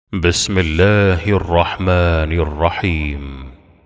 بسم الله الرحمن الرحيم.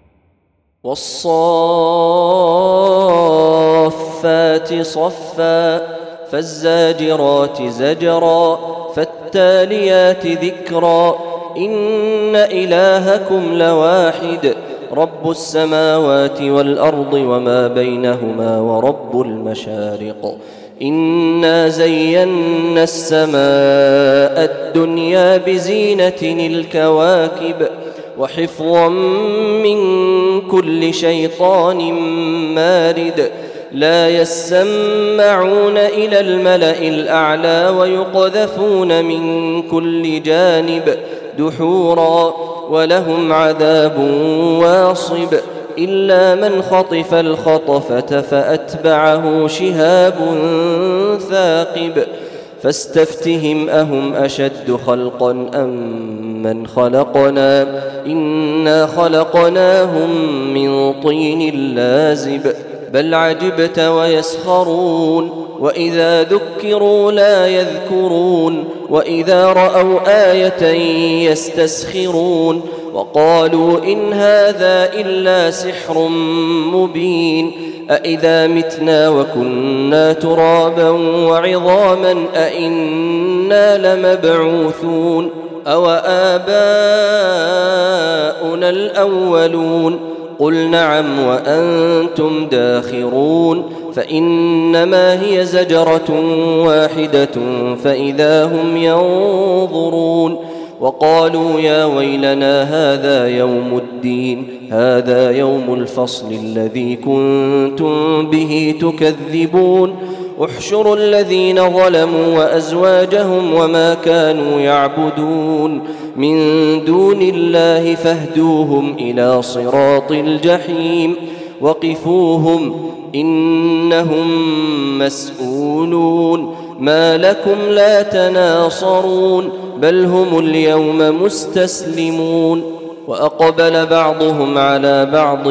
والصافات صفا فالزاجرات زجرا فالتاليات ذكرا إن إلهكم لواحد رب السماوات والأرض وما بينهما ورب المشارق إنا زينا السماء الدنيا بزينة الكواكب وحفظا من كل شيطان مارد لا يسمعون إلى الملأ الأعلى ويقذفون من كل جانب دحورا ولهم عذاب واصب إلا من خطف الخطفة فأتبعه شهاب ثاقب فاستفتهم أهم أشد خلقا أم من خلقنا إنا خلقناهم من طين لازب بل عجبت ويسخرون وإذا ذكروا لا يذكرون وإذا رأوا آية يستسخرون وقالوا إن هذا إلا سحر مبين أإذا متنا وكنا ترابا وعظاما أإنا لمبعوثون أو آباؤنا الأولون قل نعم وأنتم داخرون فإنما هي زجرة واحدة فإذا هم ينظرون وقالوا يا ويلنا هذا يوم الدين هذا يوم الفصل الذي كنتم به تكذبون احشروا الذين ظلموا وأزواجهم وما كانوا يعبدون من دون الله فاهدوهم إلى صراط الجحيم وقفوهم إنهم مسؤولون ما لكم لا تناصرون بل هم اليوم مستسلمون وأقبل بعضهم على بعض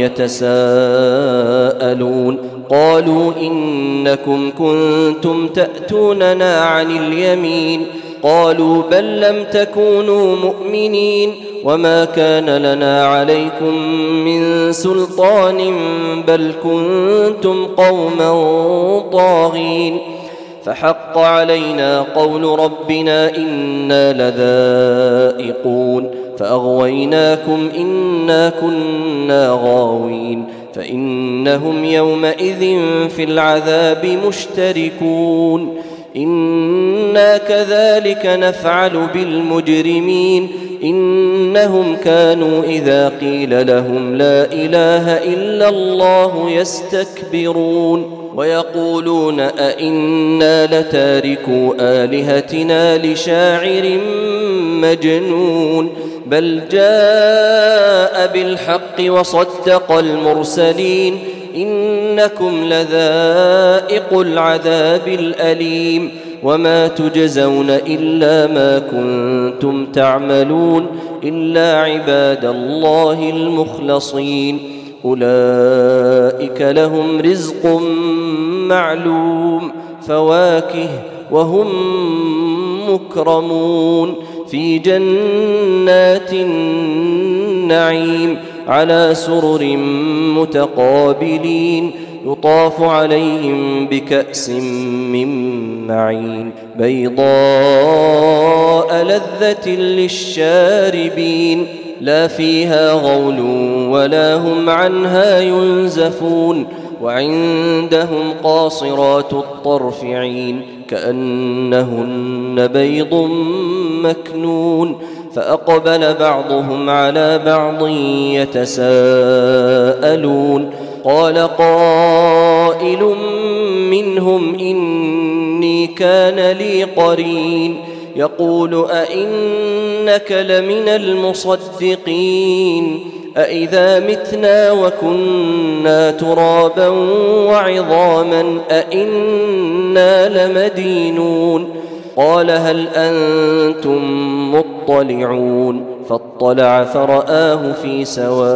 يتساءلون قالوا إنكم كنتم تأتوننا عن اليمين قالوا بل لم تكونوا مؤمنين وما كان لنا عليكم من سلطان بل كنتم قوما طاغين فحق علينا قول ربنا إنا لذائقون فأغويناكم إنا كنا غاوين فإنهم يومئذ في العذاب مشتركون إنا كذلك نفعل بالمجرمين إنهم كانوا إذا قيل لهم لا إله إلا الله يستكبرون ويقولون أئنا لتاركو آلهتنا لشاعر مجنون بل جاء بالحق وصدق المرسلين إنكم لذائق العذاب الأليم وما تجزون إلا ما كنتم تعملون إلا عباد الله المخلصين أولئك لهم رزق معلوم فواكه وهم مكرمون في جنات النعيم على سرر متقابلين يطاف عليهم بكأس من معين بيضاء لذة للشاربين لا فيها غول ولا هم عنها ينزفون وعندهم قاصرات الطرف عين كأنهن بيض مكنون فأقبل بعضهم على بعض يتساءلون قال قائل منهم إني كان لي قرين يقول أئنك لمن المصدقين أئذا متنا وكنا ترابا وعظاما أئنا لمدينون قال هل أنتم مطلعون فاطلع فرآه في سواء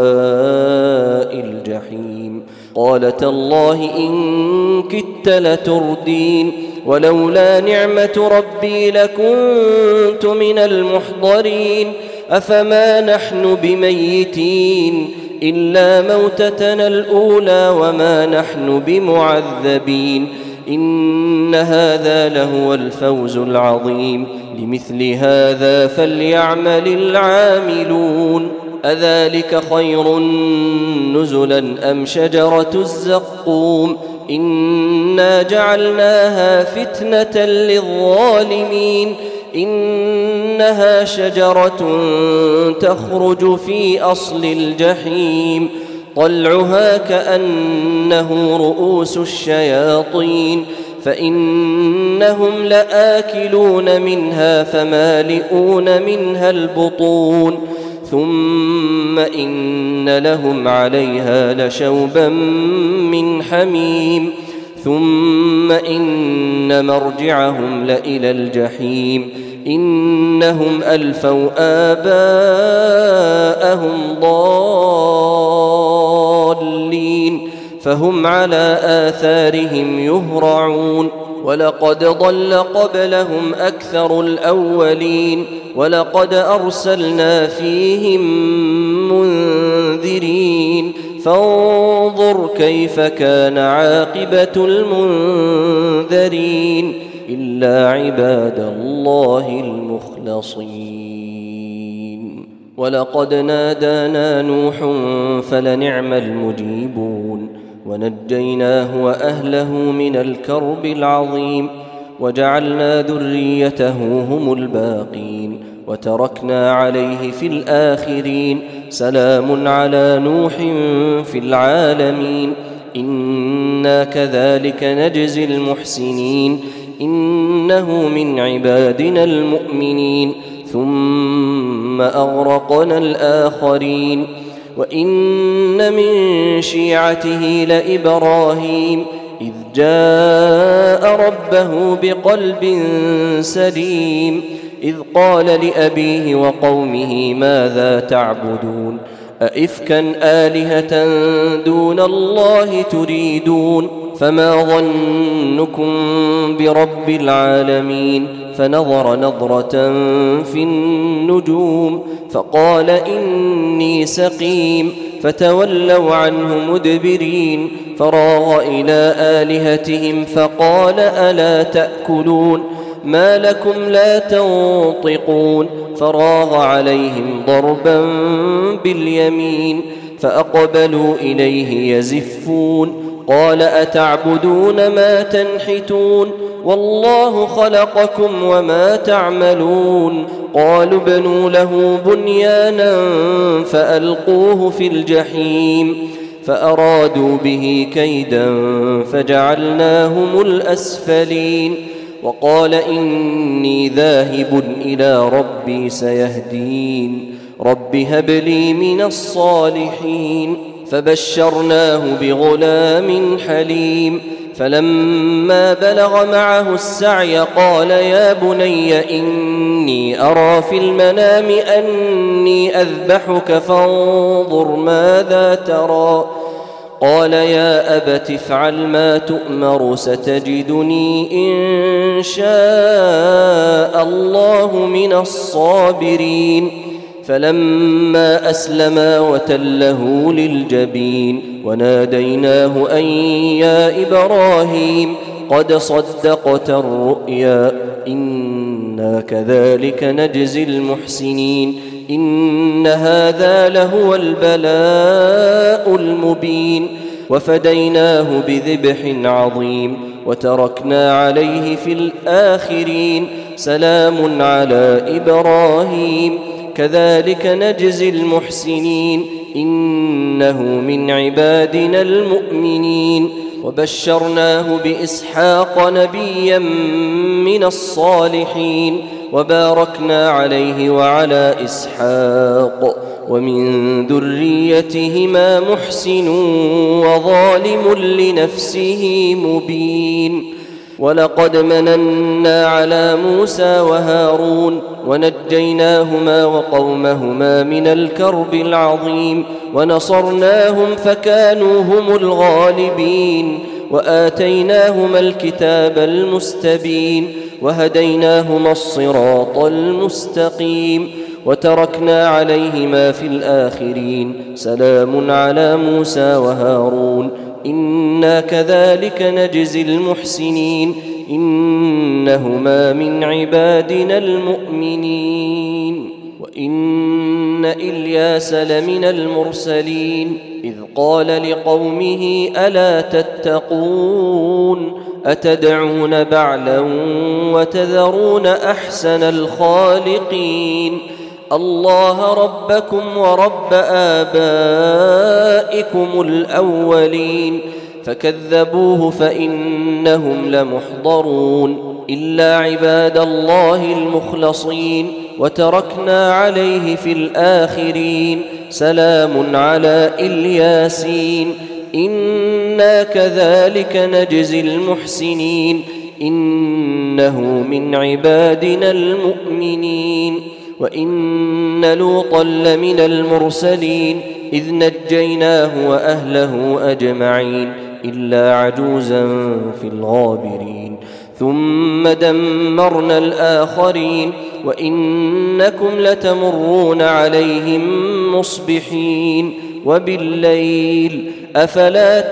الجحيم قال تالله إن كدت لتردين ولولا نعمة ربي لكنت من المحضرين أفما نحن بميتين إلا موتتنا الأولى وما نحن بمعذبين إن هذا لهو الفوز العظيم لمثل هذا فليعمل العاملون أذلك خير نزلا أم شجرة الزقوم إنا جعلناها فتنة للظالمين إنها شجرة تخرج في أصل الجحيم طلعها كأنه رؤوس الشياطين فإنهم لآكلون منها فمالئون منها البطون ثم إن لهم عليها لشوبا من حميم ثم إن مرجعهم لإلى الجحيم إنهم ألفوا آباءهم ضالين فهم على آثارهم يهرعون ولقد ضل قبلهم أكثر الأولين ولقد أرسلنا فيهم منذرين فانظر كيف كان عاقبة المنذرين إلا عباد الله المخلصين ولقد نادانا نوح فلنعم المجيبون ونجيناه وأهله من الكرب العظيم وجعلنا ذريته هم الباقين وتركنا عليه في الآخرين سلام على نوح في العالمين إنا كذلك نجزي المحسنين إنه من عبادنا المؤمنين ثم أغرقنا الآخرين وإن من شيعته لإبراهيم إذ جاء ربه بقلب سليم إذ قال لأبيه وقومه ماذا تعبدون أئفكا آلهة دون الله تريدون فما ظنكم برب العالمين فنظر نظرة في النجوم فقال إني سقيم فتولوا عنه مدبرين فراغ إلى آلهتهم فقال ألا تأكلون ما لكم لا تنطقون فراغ عليهم ضربا باليمين فأقبلوا إليه يزفون قال أتعبدون ما تنحتون والله خلقكم وما تعملون قالوا ابنوا له بنيانا فألقوه في الجحيم فأرادوا به كيدا فجعلناهم الأسفلين وقال إني ذاهب إلى ربي سيهدين رب هب لي من الصالحين فبشرناه بغلام حليم فلما بلغ معه السعي قال يا بني إني أرى في المنام أني أذبحك فانظر ماذا ترى قال يا أبت افعل ما تؤمر ستجدني إن شاء الله من الصابرين فلما أسلما وتله للجبين وناديناه أن يا إبراهيم قد صدقت الرؤيا إنا كذلك نجزي المحسنين إن هذا لهو البلاء المبين وفديناه بذبح عظيم وتركنا عليه في الآخرين سلام على إبراهيم كذلك نجزي المحسنين إنه من عبادنا المؤمنين وبشرناه بإسحاق نبيا من الصالحين وباركنا عليه وعلى إسحاق ومن ذريتهما محسن وظالم لنفسه مبين ولقد مننا على موسى وهارون ونجيناهما وقومهما من الكرب العظيم ونصرناهم فكانوا هم الغالبين وآتيناهما الكتاب المستبين وهديناهما الصراط المستقيم وتركنا عليهما في الآخرين سلام على موسى وهارون إنا كذلك نجزي المحسنين إنهما من عبادنا المؤمنين وإن إلياس لمن المرسلين إذ قال لقومه ألا تتقون أتدعون بعلا وتذرون أحسن الخالقين الله ربكم ورب آبائكم الأولين فكذبوه فإنهم لمحضرون إلا عباد الله المخلصين وتركنا عليه في الآخرين سلام على الياسين إنا كذلك نجزي المحسنين إنه من عبادنا المؤمنين وإن لوطا لمن المرسلين إذ نجيناه وأهله أجمعين إلا عجوزا في الغابرين ثم دمرنا الآخرين وإنكم لتمرون عليهم مصبحين وبالليل أفلا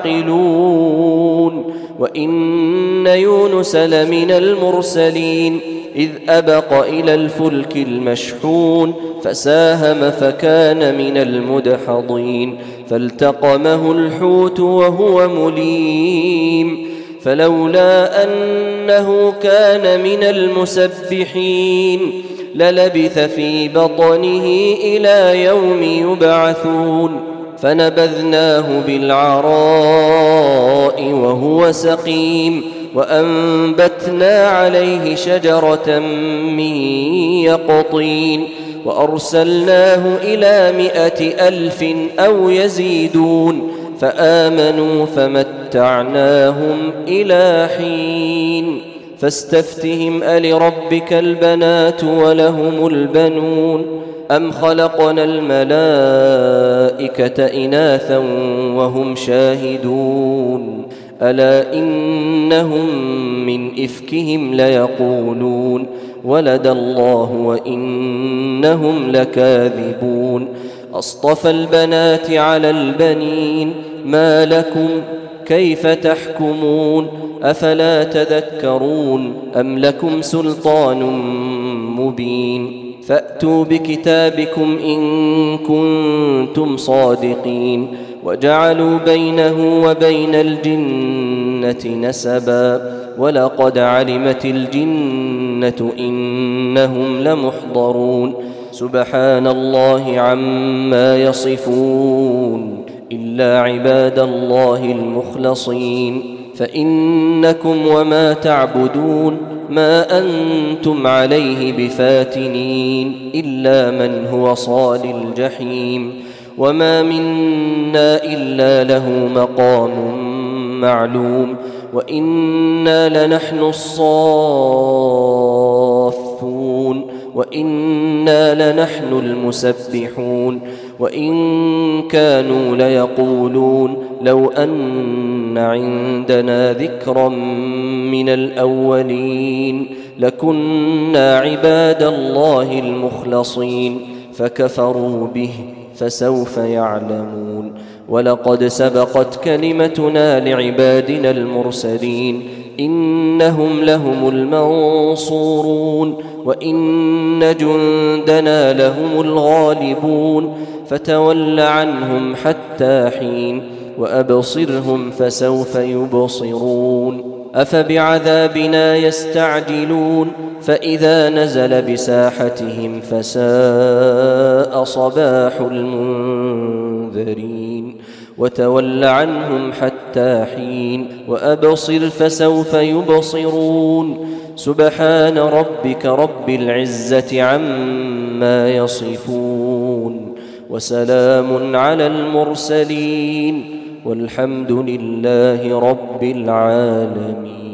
تعقلون وإن يونس لمن المرسلين إذ أبق إلى الفلك المشحون فساهم فكان من المدحضين فالتقمه الحوت وهو مليم فلولا أنه كان من المسبحين للبث في بطنه إلى يوم يبعثون فنبذناه بالعراء وهو سقيم وأنبتنا عليه شجرة من يقطين وأرسلناه إلى 100,000 أو يزيدون فآمنوا فمتعناهم إلى حين فاستفتهم ألربك البنات ولهم البنون أم خلقنا الملائكة إناثا وهم شاهدون ألا إنهم من إفكهم ليقولون ولد الله وإنهم لكاذبون أصطفى البنات على البنين ما لكم كيف تحكمون أفلا تذكرون أم لكم سلطان مبين فأتوا بكتابكم إن كنتم صادقين وجعلوا بينه وبين الجنة نسبا ولقد علمت الجنة إنهم لمحضرون سبحان الله عما يصفون إلا عباد الله المخلصين فإنكم وما تعبدون ما أنتم عليه بفاتنين إلا من هو صال الجحيم وما منا إلا له مقام معلوم وإنا لنحن الصافون وإنا لنحن المسبحون وإن كانوا ليقولون لو أن عندنا ذكرا من الأولين لكنا عباد الله المخلصين فكفروا به فسوف يعلمون ولقد سبقت كلمتنا لعبادنا المرسلين إنهم لهم المنصورون وإن جندنا لهم الغالبون فتول عنهم حتى حين وأبصرهم فسوف يبصرون أفبعذابنا يستعجلون فإذا نزل بساحتهم فساء صباح المنذرين وتول عنهم حتى حين وأبصر فسوف يبصرون سبحان ربك رب العزة عما يصفون وسلام على المرسلين والحمد لله رب العالمين.